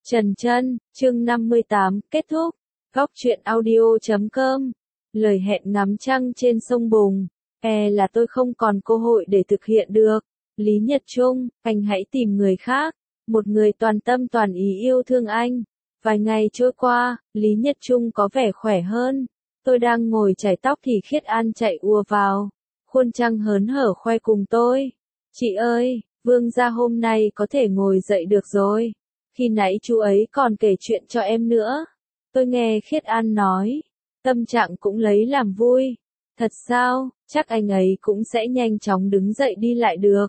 Trần Chân, chương 58, kết thúc. Góc truyện audio.com. Lời hẹn ngắm trăng trên sông Bùng. Là tôi không còn cơ hội để thực hiện được. Lý Nhật Trung, anh hãy tìm người khác. Một người toàn tâm toàn ý yêu thương anh. Vài ngày trôi qua, Lý Nhật Trung có vẻ khỏe hơn. Tôi đang ngồi chải tóc thì Khiết An chạy ùa vào. Khuôn trăng hớn hở khoe cùng tôi. Chị ơi, Vương gia hôm nay có thể ngồi dậy được rồi. Khi nãy chú ấy còn kể chuyện cho em nữa. Tôi nghe Khiết An nói. Tâm trạng cũng lấy làm vui. Thật sao, chắc anh ấy cũng sẽ nhanh chóng đứng dậy đi lại được.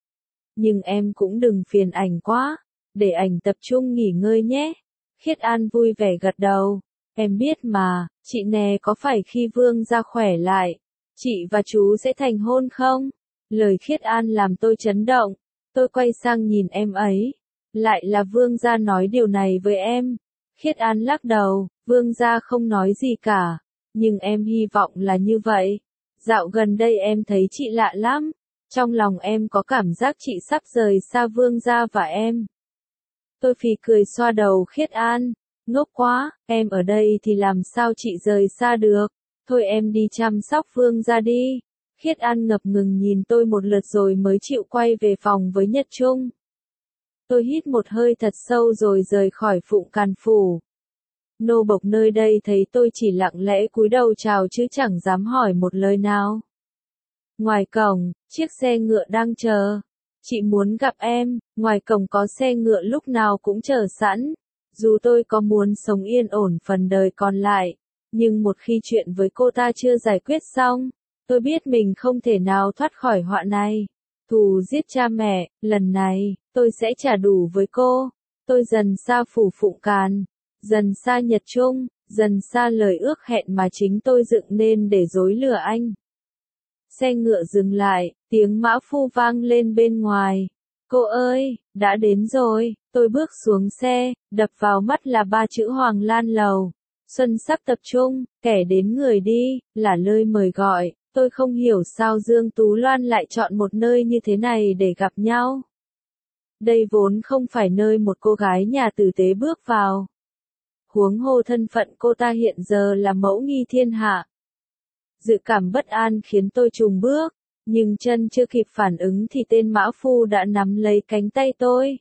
Nhưng em cũng đừng phiền ảnh quá. Để ảnh tập trung nghỉ ngơi nhé. Khiết An vui vẻ gật đầu. Em biết mà, chị nè có phải khi Vương gia khỏe lại, chị và chú sẽ thành hôn không? Lời Khiết An làm tôi chấn động. Tôi quay sang nhìn em ấy. Lại là Vương gia nói điều này với em. Khiết An lắc đầu, Vương gia không nói gì cả. Nhưng em hy vọng là như vậy. Dạo gần đây em thấy chị lạ lắm. Trong lòng em có cảm giác chị sắp rời xa Vương gia và em. Tôi phì cười xoa đầu Khiết An. Ngốc quá, em ở đây thì làm sao chị rời xa được. Thôi em đi chăm sóc Vương gia đi. Khiết An ngập ngừng nhìn tôi một lượt rồi mới chịu quay về phòng với Nhật Trung. Tôi hít một hơi thật sâu rồi rời khỏi Phụng Càn Phủ. Nô bộc nơi đây thấy tôi chỉ lặng lẽ cúi đầu chào chứ chẳng dám hỏi một lời nào. Ngoài cổng, chiếc xe ngựa đang chờ. Chị muốn gặp em, ngoài cổng có xe ngựa lúc nào cũng chờ sẵn. Dù tôi có muốn sống yên ổn phần đời còn lại, nhưng một khi chuyện với cô ta chưa giải quyết xong, tôi biết mình không thể nào thoát khỏi họa này. Thù giết cha mẹ, lần này, tôi sẽ trả đủ với cô. Tôi dần xa phủ Phụng Càn, dần xa Nhật Trung, dần xa lời ước hẹn mà chính tôi dựng nên để dối lừa anh. Xe ngựa dừng lại, tiếng mã phu vang lên bên ngoài. Cô ơi, đã đến rồi. Tôi bước xuống xe, đập vào mắt là 3 chữ Hoàng Lan Lầu. Xuân sắc tập trung, kẻ đến người đi, là lời mời gọi. Tôi không hiểu sao Dương Tú Loan lại chọn một nơi như thế này để gặp nhau. Đây vốn không phải nơi một cô gái nhà tử tế bước vào. Huống hồ thân phận cô ta hiện giờ là mẫu nghi thiên hạ. Dự cảm bất an khiến tôi chùng bước, nhưng chân chưa kịp phản ứng thì tên mã phu đã nắm lấy cánh tay tôi.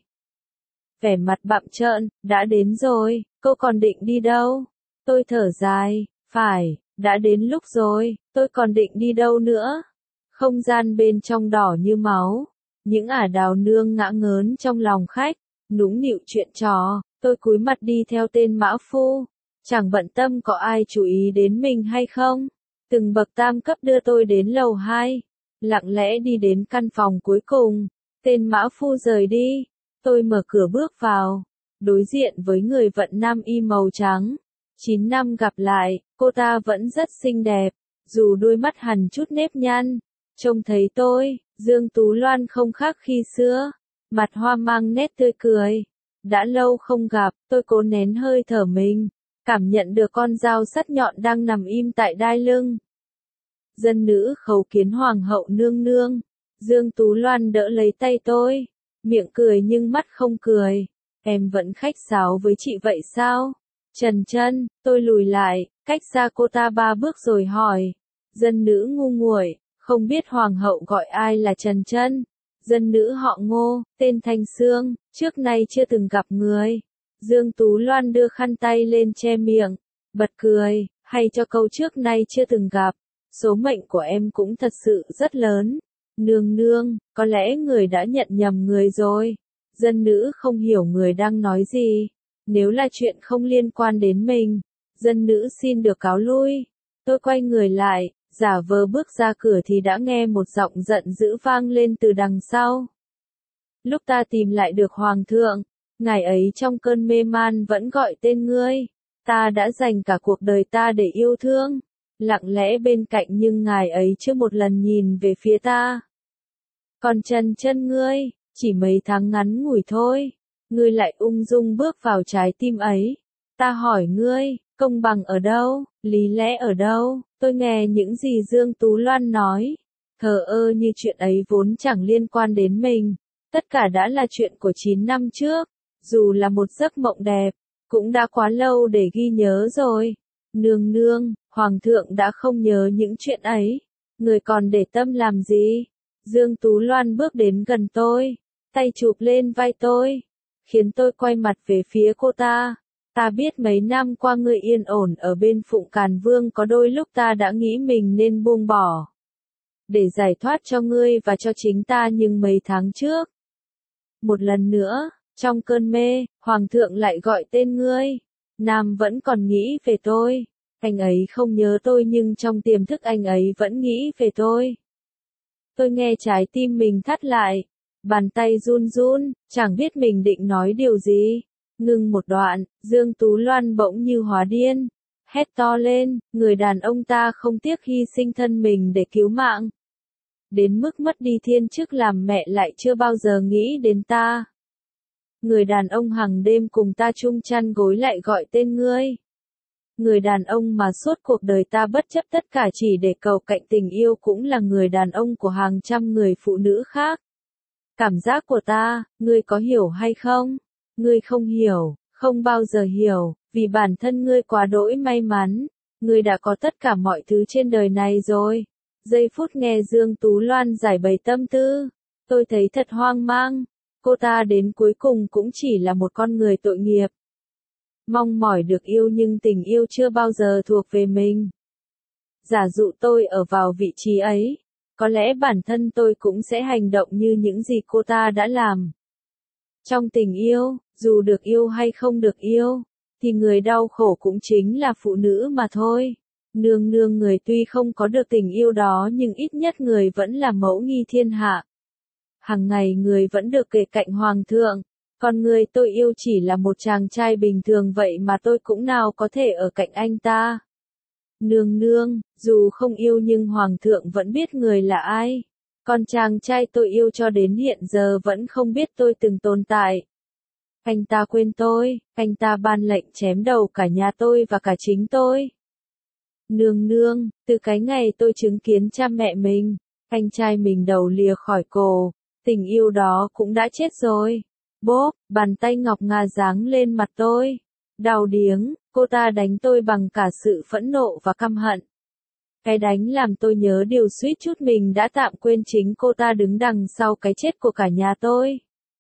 Vẻ mặt bặm trợn, đã đến rồi, cô còn định đi đâu? Tôi thở dài, phải, đã đến lúc rồi, tôi còn định đi đâu nữa? Không gian bên trong đỏ như máu, những ả đào nương ngã ngớn trong lòng khách, nũng nịu chuyện trò, tôi cúi mặt đi theo tên mã phu, chẳng bận tâm có ai chú ý đến mình hay không. Từng bậc tam cấp đưa tôi đến lầu 2, lặng lẽ đi đến căn phòng cuối cùng, tên mã phu rời đi, tôi mở cửa bước vào, đối diện với người vận nam y màu trắng. 9 năm gặp lại, cô ta vẫn rất xinh đẹp, dù đôi mắt hằn chút nếp nhăn. Trông thấy tôi, Dương Tú Loan không khác khi xưa, mặt hoa mang nét tươi cười. Đã lâu không gặp, tôi cố nén hơi thở mình, cảm nhận được con dao sắc nhọn đang nằm im tại đai lưng. Dân nữ khấu kiến Hoàng hậu nương nương. Dương Tú Loan đỡ lấy tay tôi, miệng cười nhưng mắt không cười. Em vẫn khách sáo với chị vậy sao? Trần Chân, tôi lùi lại, cách xa cô ta 3 bước rồi hỏi. Dân nữ ngu nguội, không biết Hoàng hậu gọi ai là Trần Chân. Dân nữ họ Ngô, tên Thanh Sương, trước nay chưa từng gặp người. Dương Tú Loan đưa khăn tay lên che miệng, bật cười, hay cho câu trước nay chưa từng gặp. Số mệnh của em cũng thật sự rất lớn. Nương nương, có lẽ người đã nhận nhầm người rồi. Dân nữ không hiểu người đang nói gì. Nếu là chuyện không liên quan đến mình, dân nữ xin được cáo lui. Tôi quay người lại, giả vờ bước ra cửa thì đã nghe một giọng giận dữ vang lên từ đằng sau. Lúc ta tìm lại được Hoàng thượng, ngài ấy trong cơn mê man vẫn gọi tên ngươi. Ta đã dành cả cuộc đời ta để yêu thương, lặng lẽ bên cạnh nhưng ngài ấy chưa một lần nhìn về phía ta. Còn Trần Chân ngươi, chỉ mấy tháng ngắn ngủi thôi, ngươi lại ung dung bước vào trái tim ấy. Ta hỏi ngươi, công bằng ở đâu, lý lẽ ở đâu? Tôi nghe những gì Dương Tú Loan nói, thờ ơ như chuyện ấy vốn chẳng liên quan đến mình. Tất cả đã là chuyện của 9 năm trước. dù là một giấc mộng đẹp, cũng đã quá lâu để ghi nhớ rồi. Nương nương, Hoàng thượng đã không nhớ những chuyện ấy, người còn để tâm làm gì? Dương Tú Loan bước đến gần tôi, tay chụp lên vai tôi, khiến tôi quay mặt về phía cô ta. Ta biết mấy năm qua ngươi yên ổn ở bên Phụng Càn Vương, có đôi lúc ta đã nghĩ mình nên buông bỏ, để giải thoát cho ngươi và cho chính ta, nhưng mấy tháng trước, một lần nữa, trong cơn mê, Hoàng thượng lại gọi tên ngươi. Nam vẫn còn nghĩ về tôi. Anh ấy không nhớ tôi nhưng trong tiềm thức anh ấy vẫn nghĩ về tôi. Tôi nghe trái tim mình thắt lại, bàn tay run run, chẳng biết mình định nói điều gì. Ngừng một đoạn, Dương Tú Loan bỗng như hóa điên, hét to lên, người đàn ông ta không tiếc hy sinh thân mình để cứu mạng. Đến mức mất đi thiên chức làm mẹ lại chưa bao giờ nghĩ đến ta. Người đàn ông hàng đêm cùng ta chung chăn gối lại gọi tên ngươi. Người đàn ông mà suốt cuộc đời ta bất chấp tất cả chỉ để cầu cạnh tình yêu cũng là người đàn ông của hàng trăm người phụ nữ khác. Cảm giác của ta, ngươi có hiểu hay không? Ngươi không hiểu, không bao giờ hiểu, vì bản thân ngươi quá đỗi may mắn. Ngươi đã có tất cả mọi thứ trên đời này rồi. Giây phút nghe Dương Tú Loan giải bày tâm tư, tôi thấy thật hoang mang. Cô ta đến cuối cùng cũng chỉ là một con người tội nghiệp. Mong mỏi được yêu nhưng tình yêu chưa bao giờ thuộc về mình. Giả dụ tôi ở vào vị trí ấy, có lẽ bản thân tôi cũng sẽ hành động như những gì cô ta đã làm. Trong tình yêu, dù được yêu hay không được yêu, thì người đau khổ cũng chính là phụ nữ mà thôi. Nương nương, người tuy không có được tình yêu đó nhưng ít nhất người vẫn là mẫu nghi thiên hạ. Hằng ngày người vẫn được kề cạnh Hoàng thượng. Còn người tôi yêu chỉ là một chàng trai bình thường vậy mà tôi cũng nào có thể ở cạnh anh ta. Nương nương, dù không yêu nhưng Hoàng thượng vẫn biết người là ai. Còn chàng trai tôi yêu cho đến hiện giờ vẫn không biết tôi từng tồn tại. Anh ta quên tôi, anh ta ban lệnh chém đầu cả nhà tôi và cả chính tôi. Nương nương, từ cái ngày tôi chứng kiến cha mẹ mình, anh trai mình đầu lìa khỏi cổ, tình yêu đó cũng đã chết rồi. Bốp, bàn tay ngọc ngà giáng lên mặt tôi. Đau điếng, cô ta đánh tôi bằng cả sự phẫn nộ và căm hận. Cái đánh làm tôi nhớ điều suýt chút mình đã tạm quên, chính cô ta đứng đằng sau cái chết của cả nhà tôi.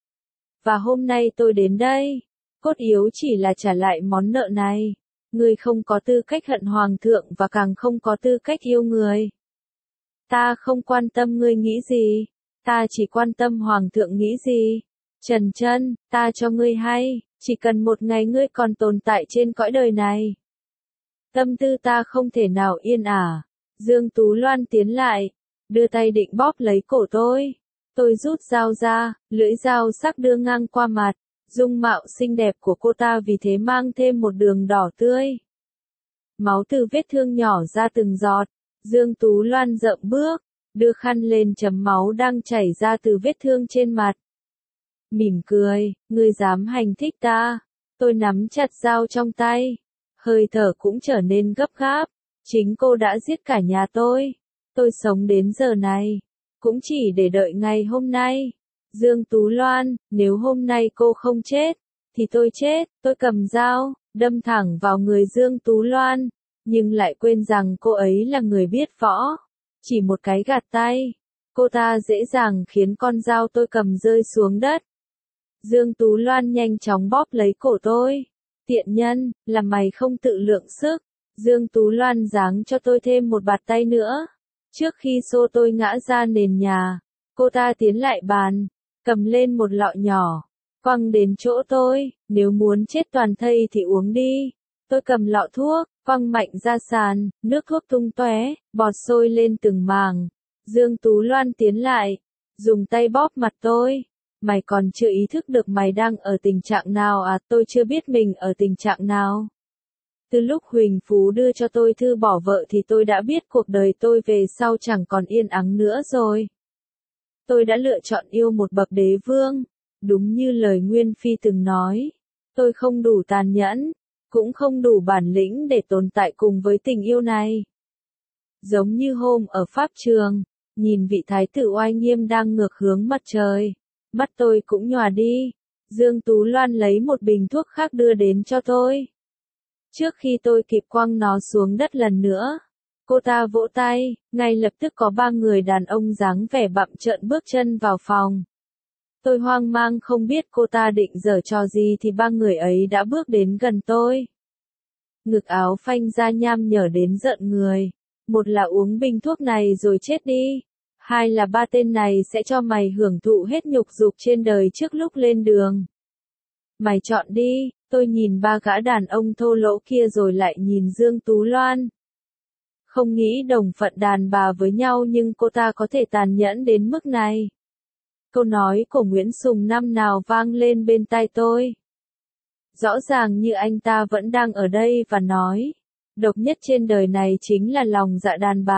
Và hôm nay tôi đến đây, cốt yếu chỉ là trả lại món nợ này. Ngươi không có tư cách hận Hoàng thượng và càng không có tư cách yêu người. Ta không quan tâm ngươi nghĩ gì, ta chỉ quan tâm Hoàng thượng nghĩ gì. Trần Chân, ta cho ngươi hay, chỉ cần một ngày ngươi còn tồn tại trên cõi đời này, tâm tư ta không thể nào yên ả. Dương Tú Loan tiến lại, đưa tay định bóp lấy cổ tôi. Tôi rút dao ra, lưỡi dao sắc đưa ngang qua mặt. Dung mạo xinh đẹp của cô ta vì thế mang thêm một đường đỏ tươi. Máu từ vết thương nhỏ ra từng giọt. Dương Tú Loan dậm bước, đưa khăn lên chấm máu đang chảy ra từ vết thương trên mặt. Mỉm cười, ngươi dám hành thích ta. Tôi nắm chặt dao trong tay. Hơi thở cũng trở nên gấp gáp. Chính cô đã giết cả nhà tôi. Tôi sống đến giờ này, cũng chỉ để đợi ngày hôm nay. Dương Tú Loan, nếu hôm nay cô không chết, thì tôi chết. Tôi cầm dao, đâm thẳng vào người Dương Tú Loan, nhưng lại quên rằng cô ấy là người biết võ. Chỉ một cái gạt tay, cô ta dễ dàng khiến con dao tôi cầm rơi xuống đất. Dương Tú Loan nhanh chóng bóp lấy cổ tôi. Tiện nhân, là mày không tự lượng sức. Dương Tú Loan giáng cho tôi thêm một bạt tay nữa. Trước khi xô tôi ngã ra nền nhà, cô ta tiến lại bàn, cầm lên một lọ nhỏ, quăng đến chỗ tôi. Nếu muốn chết toàn thây thì uống đi. Tôi cầm lọ thuốc, quăng mạnh ra sàn, nước thuốc tung tóe, bọt sôi lên từng màng. Dương Tú Loan tiến lại, dùng tay bóp mặt tôi. Mày còn chưa ý thức được mày đang ở tình trạng nào à? Tôi chưa biết mình ở tình trạng nào. Từ lúc Huỳnh Phú đưa cho tôi thư bỏ vợ thì tôi đã biết cuộc đời tôi về sau chẳng còn yên ắng nữa rồi. Tôi đã lựa chọn yêu một bậc đế vương. Đúng như lời Nguyên Phi từng nói, tôi không đủ tàn nhẫn, cũng không đủ bản lĩnh để tồn tại cùng với tình yêu này. Giống như hôm ở pháp trường, nhìn vị thái tử oai nghiêm đang ngược hướng mặt trời, mắt tôi cũng nhòa đi. Dương Tú Loan lấy một bình thuốc khác đưa đến cho tôi. Trước khi tôi kịp quăng nó xuống đất lần nữa, cô ta vỗ tay, ngay lập tức có 3 người đàn ông dáng vẻ bặm trợn bước chân vào phòng. Tôi hoang mang không biết cô ta định giở trò gì thì 3 người ấy đã bước đến gần tôi. Ngực áo phanh ra nham nhở đến rợn người. Một là uống bình thuốc này rồi chết đi. Hai là 3 tên này sẽ cho mày hưởng thụ hết nhục dục trên đời trước lúc lên đường. Mày chọn đi, tôi nhìn 3 gã đàn ông thô lỗ kia rồi lại nhìn Dương Tú Loan. Không nghĩ đồng phận đàn bà với nhau nhưng cô ta có thể tàn nhẫn đến mức này. Câu nói của Nguyễn Sùng năm nào vang lên bên tai tôi. Rõ ràng như anh ta vẫn đang ở đây và nói, độc nhất trên đời này chính là lòng dạ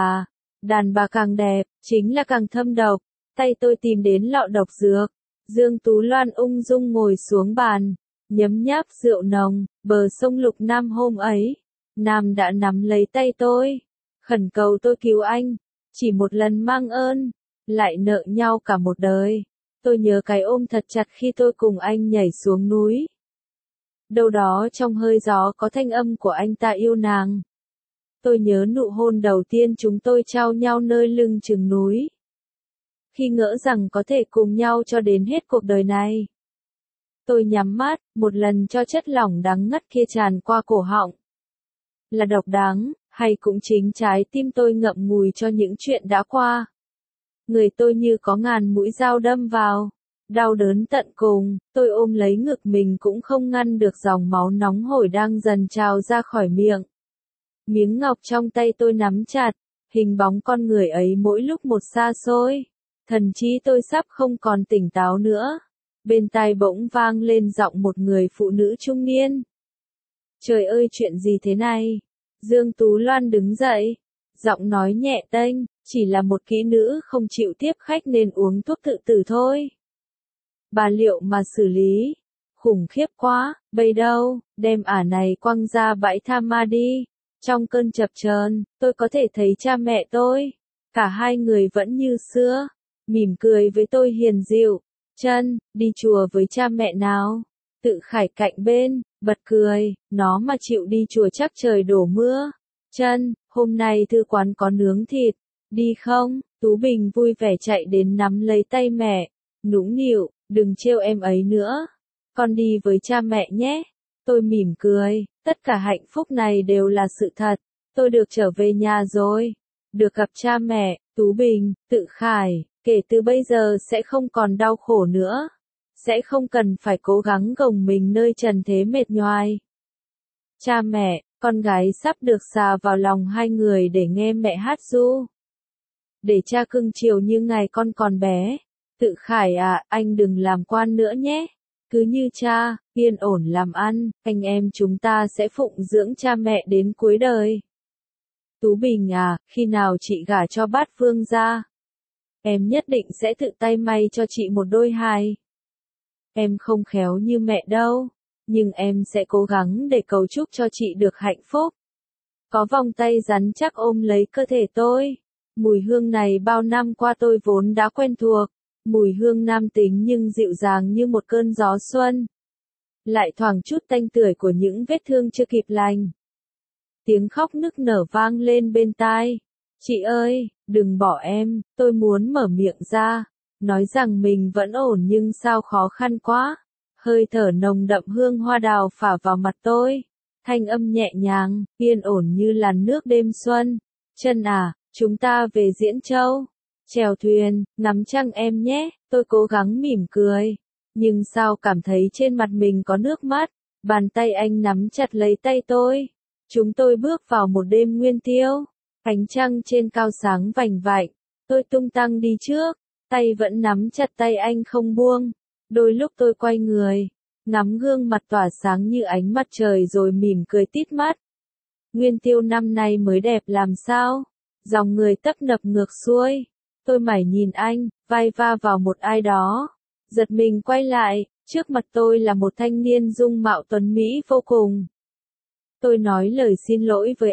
đàn bà càng đẹp, chính là càng thâm độc. Tay tôi tìm đến lọ độc dược, Dương Tú Loan ung dung ngồi xuống bàn, nhấm nháp rượu nồng, bờ sông Lục Nam hôm ấy, Nam đã nắm lấy tay tôi, khẩn cầu tôi cứu anh, chỉ một lần mang ơn, lại nợ nhau cả một đời. Tôi nhớ cái ôm thật chặt khi tôi cùng anh nhảy xuống núi. Đâu đó trong hơi gió có thanh âm của anh ta yêu nàng. Tôi nhớ nụ hôn đầu tiên chúng tôi trao nhau nơi lưng chừng núi. Khi ngỡ rằng có thể cùng nhau cho đến hết cuộc đời này. Tôi nhắm mắt, một lần cho chất lỏng đắng ngắt kia tràn qua cổ họng. Là độc đắng, hay cũng chính trái tim tôi ngậm ngùi cho những chuyện đã qua. Người tôi như có ngàn mũi dao đâm vào. Đau đớn tận cùng, tôi ôm lấy ngực mình cũng không ngăn được dòng máu nóng hổi đang dần trào ra khỏi miệng. Miếng ngọc trong tay tôi nắm chặt, hình bóng con người ấy mỗi lúc một xa xôi. Thần trí tôi sắp không còn tỉnh táo nữa. Bên tai bỗng vang lên giọng một người phụ nữ trung niên. Trời ơi chuyện gì thế này? Dương Tú Loan đứng dậy. Giọng nói nhẹ tênh, chỉ là một kỹ nữ không chịu tiếp khách nên uống thuốc tự tử thôi. Bà liệu mà xử lý. Khủng khiếp quá, bây đâu, đem ả này quăng ra bãi tha ma đi. Trong cơn chập chờn, tôi có thể thấy cha mẹ tôi. Cả hai người vẫn như xưa. Mỉm cười với tôi hiền dịu. Chân, đi chùa với cha mẹ nào. Tự Khải cạnh bên, bật cười, nó mà chịu đi chùa chắc trời đổ mưa. Chân, hôm nay thư quán có nướng thịt. Đi không? Tú Bình vui vẻ chạy đến nắm lấy tay mẹ. Nũng nịu, đừng trêu em ấy nữa. Con đi với cha mẹ nhé. Tôi mỉm cười, tất cả hạnh phúc này đều là sự thật. Tôi được trở về nhà rồi. Được gặp cha mẹ, Tú Bình, Tự Khải, kể từ bây giờ sẽ không còn đau khổ nữa. Sẽ không cần phải cố gắng gồng mình nơi trần thế mệt nhoài. Cha mẹ, con gái sắp được xà vào lòng hai người để nghe mẹ hát ru. Để cha cưng chiều như ngày con còn bé. Tự Khải à, anh đừng làm quan nữa nhé. Cứ như cha, yên ổn làm ăn, anh em chúng ta sẽ phụng dưỡng cha mẹ đến cuối đời. Tú Bình à, khi nào chị gả cho Bát Vương ra? Em nhất định sẽ tự tay may cho chị một đôi hài. Em không khéo như mẹ đâu, nhưng em sẽ cố gắng để cầu chúc cho chị được hạnh phúc. Có vòng tay rắn chắc ôm lấy cơ thể tôi. Mùi hương này bao năm qua tôi vốn đã quen thuộc. Mùi hương nam tính nhưng dịu dàng như một cơn gió xuân. Lại thoảng chút tanh tưởi của những vết thương chưa kịp lành. Tiếng khóc nức nở vang lên bên tai. Chị ơi, đừng bỏ em, tôi muốn mở miệng ra. Nói rằng mình vẫn ổn nhưng sao khó khăn quá. Hơi thở nồng đậm hương hoa đào phả vào mặt tôi. Thanh âm nhẹ nhàng, yên ổn như làn nước đêm xuân. Chân à, chúng ta về Diễn Châu. Chèo thuyền, ngắm trăng em nhé, tôi cố gắng mỉm cười. Nhưng sao cảm thấy trên mặt mình có nước mắt, bàn tay anh nắm chặt lấy tay tôi. Chúng tôi bước vào một đêm nguyên tiêu, ánh trăng trên cao sáng vành vạnh, tôi tung tăng đi trước, tay vẫn nắm chặt tay anh không buông. Đôi lúc tôi quay người, ngắm gương mặt tỏa sáng như ánh mặt trời rồi mỉm cười tít mắt. Nguyên tiêu năm nay mới đẹp làm sao? Dòng người tấp nập ngược xuôi. Tôi mải nhìn anh, vai va vào một ai đó. Giật mình quay lại, trước mặt tôi là một thanh niên dung mạo tuấn mỹ vô cùng. Tôi nói lời xin lỗi với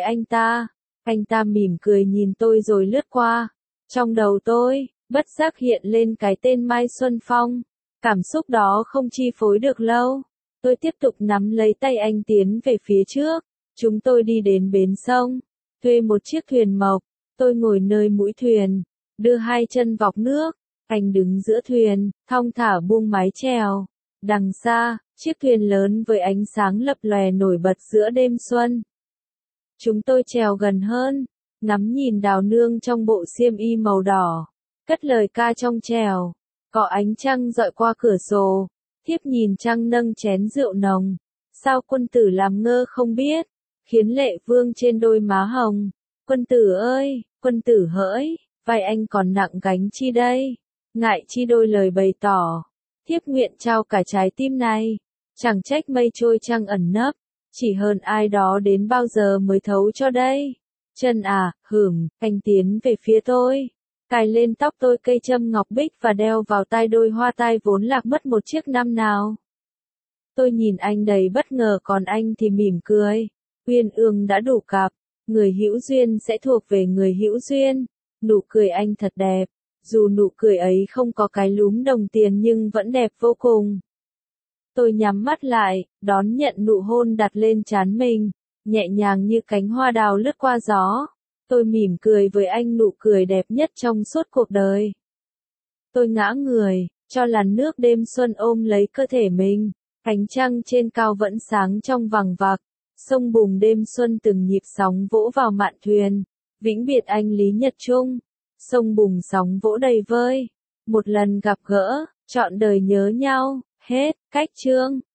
anh ta mỉm cười nhìn tôi rồi lướt qua. Trong đầu tôi, bất giác hiện lên cái tên Mai Xuân Phong. Cảm xúc đó không chi phối được lâu. Tôi tiếp tục nắm lấy tay anh tiến về phía trước. Chúng tôi đi đến bến sông, thuê một chiếc thuyền mộc. Tôi ngồi nơi mũi thuyền, đưa hai chân vọc nước. Anh đứng giữa thuyền, thong thả buông mái chèo. Đằng xa, chiếc thuyền lớn với ánh sáng lập lòe nổi bật giữa đêm xuân. Chúng tôi trèo gần hơn, ngắm nhìn Đào Nương trong bộ xiêm y màu đỏ, cất lời ca trong trèo. Có ánh trăng dọi qua cửa sổ, thiếp nhìn trăng nâng chén rượu nồng. Sao quân tử làm ngơ không biết, khiến lệ vương trên đôi má hồng. Quân tử ơi, quân tử hỡi, vai anh còn nặng gánh chi đây? Ngại chi đôi lời bày tỏ, thiếp nguyện trao cả trái tim này. Chẳng trách mây trôi trăng ẩn nấp, chỉ hơn ai đó đến bao giờ mới thấu cho đây. Chân à, anh tiến về phía tôi, cài lên tóc tôi cây châm ngọc bích và đeo vào tai đôi hoa tai vốn lạc mất một chiếc năm nào. Tôi nhìn anh đầy bất ngờ còn anh thì mỉm cười. Uyên ương đã đủ cặp, người hữu duyên sẽ thuộc về người hữu duyên. Nụ cười anh thật đẹp, dù nụ cười ấy không có cái lúm đồng tiền nhưng vẫn đẹp vô cùng. Tôi nhắm mắt lại, đón nhận nụ hôn đặt lên trán mình, nhẹ nhàng như cánh hoa đào lướt qua gió. Tôi mỉm cười với anh nụ cười đẹp nhất trong suốt cuộc đời. Tôi ngã người, cho làn nước đêm xuân ôm lấy cơ thể mình. Ánh trăng trên cao vẫn sáng trong vằng vặc. Sông Bùng đêm xuân từng nhịp sóng vỗ vào mạn thuyền. Vĩnh biệt anh Lý Nhật Trung. Sông Bùng sóng vỗ đầy vơi. Một lần gặp gỡ, trọn đời nhớ nhau. Hết, cách chương.